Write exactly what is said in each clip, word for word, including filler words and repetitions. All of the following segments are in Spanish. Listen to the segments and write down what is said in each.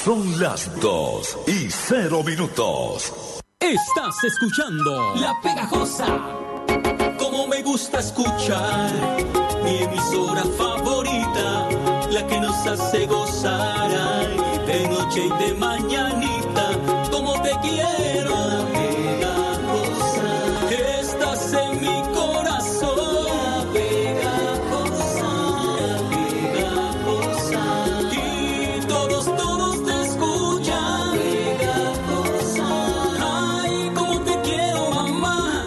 Son las dos y cero minutos. Estás escuchando La Pegajosa. Como me gusta escuchar mi emisora favorita, la que nos hace gozar ay, de noche y de mañanita. Como te quiero, La Pegajosa. Estás en mi corazón, La Pegajosa, La Pegajosa. Y todos, todos te escuchan, Pegajosa. Ay, como te quiero, mamá.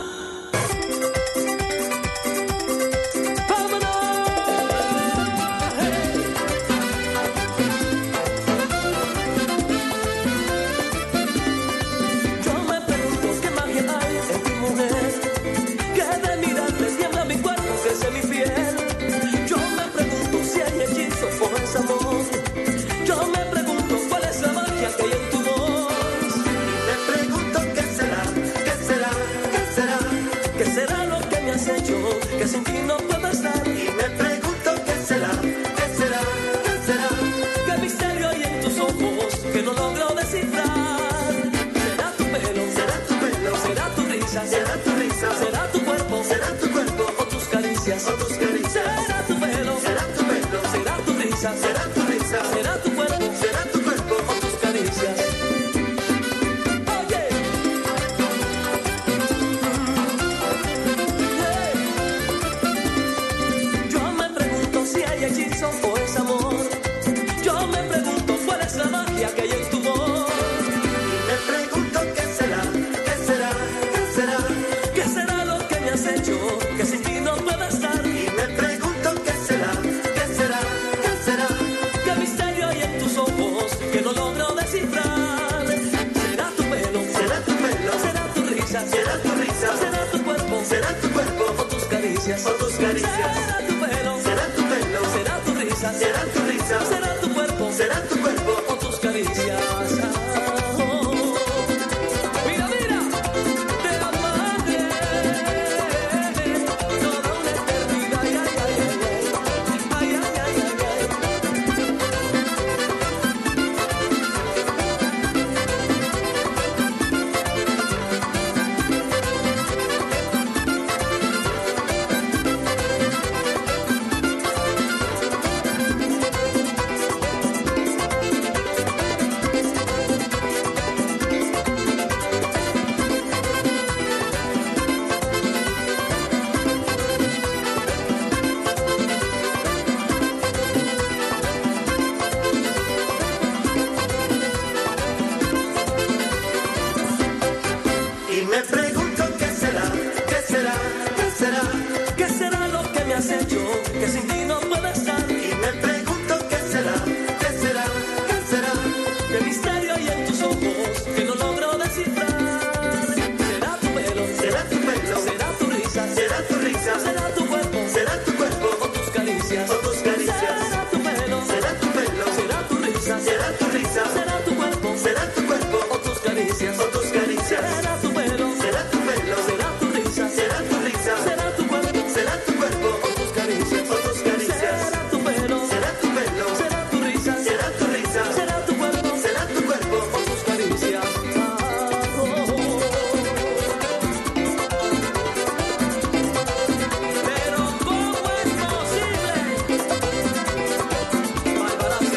Que sin ti no puedo estar. Y me pregunto qué será, qué será, qué será. Qué misterio hay en tus ojos que no logro descifrar. Será tu pelo, será tu pelo, será tu risa, será tu risa, será tu cuerpo, será tu cuerpo, o tus caricias, o tus caricias. Será tu pelo, será tu pelo, será tu risa, será tu risa, será tu cuerpo, será tu cuerpo, o tus caricias. O es amor. Yo me pregunto cuál es la magia que hay en tu voz. Y me pregunto qué será, qué será, qué será. ¿Qué será lo que me has hecho que sin ti no puedo estar? Y me pregunto qué será, qué será, qué será. ¿Qué misterio hay en tus ojos que no logro descifrar? Será tu pelo, será tu pelo, será tu risa, será tu risa, será tu cuerpo, será tu cuerpo, o tus caricias, o tus caricias. Será tu pelo, será tu pelo, será tu risa, será tu risa, será tu cuerpo, será tu cuerpo, o tus caricias. Oh, mira, mira, te amaré toda una eternidad. Ay, ay, ay, ay, ay, ay, ay, y me pregunto qué será, qué será, qué será. ¿Qué será lo que me has hecho que sin ti no puedo estar? Y me pregunto qué será, qué será, qué será. ¿Qué misterio hay en tus ojos que no logro descifrar? Será tu pelo, será tu pelo, será tu risa, será tu risa, será tu cuerpo, será tu cuerpo, o tus caricias, o tus caricias. Será tu pelo, será tu pelo, será tu risa, será tu risa, será tu cuerpo, será tu cuerpo, o tus caricias, o tus caricias. Será tu pelo, será tu pelo, será tu risa, será tu risa, será tu cuerpo, será tu cuerpo, o tus caricias, o tus caricias. Será tu pelo, será tu pelo, será tu risa, será tu risa, será tu cuerpo, será tu cuerpo, o tus caricias. Pero ¿cómo es posible? Malvadacia.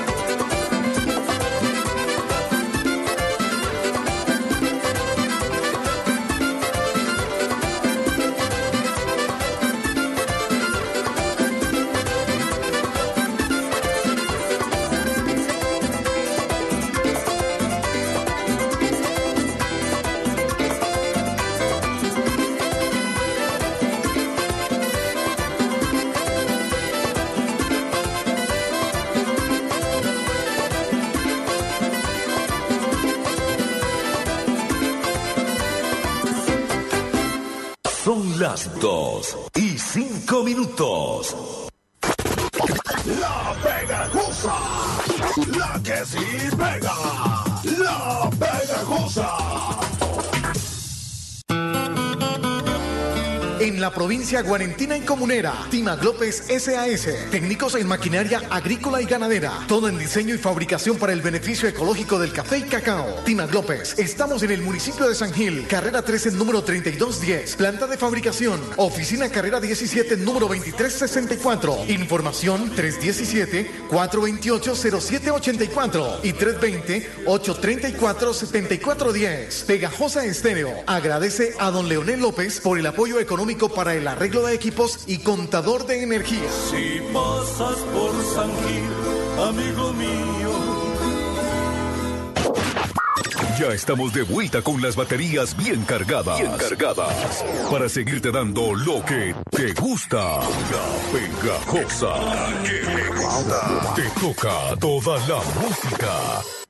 Son las dos y cinco minutos. La Pegajosa, la que sí pega, La Pegajosa. En la provincia guarentina y comunera, Timag López S A S. Técnicos en maquinaria agrícola y ganadera. Todo en diseño y fabricación para el beneficio ecológico del café y cacao. Timag López. Estamos en el municipio de San Gil. Carrera trece, número treinta y dos diez. Planta de fabricación. Oficina carrera diecisiete, número veintitrés sesenta y cuatro. Información tres uno siete, cuatro dos ocho, cero siete ocho cuatro y tres dos cero, ocho tres cuatro, siete cuatro uno cero. Pegajosa Estéreo agradece a don Leonel López por el apoyo económico para el arreglo de equipos y contador de energía. Si pasas por San Gil, amigo mío. Ya estamos de vuelta con las baterías bien cargadas. Bien cargadas. Para seguirte dando lo que te gusta. La Pegajosa. La que me gusta. Te toca toda la música.